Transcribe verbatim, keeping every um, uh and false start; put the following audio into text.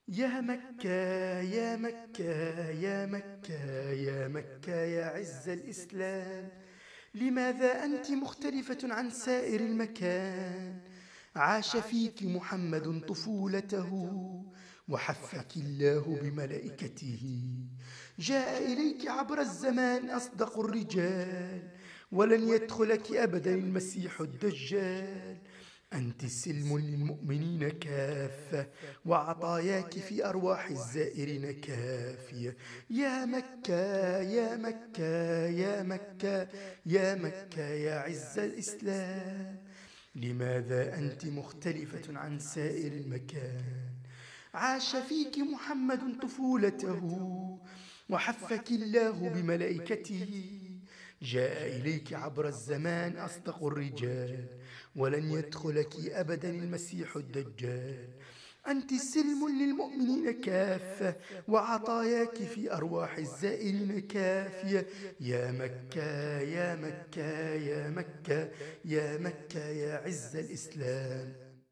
يا مكة يا مكة يا مكة يا مكة يا عز الإسلام، لماذا أنت مختلفة عن سائر المكان؟ عاش فيك محمد طفولته، وحفك الله بملائكته. جاء إليك عبر الزمان أصدق الرجال، ولن يدخلك أبدا المسيح الدجال. أنت سلم للمؤمنين كافة، وعطاياك في أرواح الزائرين كافية. يا مكة يا مكة يا مكة يا مكة يا عز الإسلام، لماذا أنت مختلفة عن سائر المكان؟ عاش فيك محمد طفولته، وحفك الله بملائكته. جاء إليك عبر الزمان أصدق الرجال، ولن يدخلك أبدا المسيح الدجال. أنت سلم للمؤمنين كافة، وعطاياك في أرواح الزائرين كافية. يا مكة يا مكة يا مكة يا مكة يا عز الإسلام.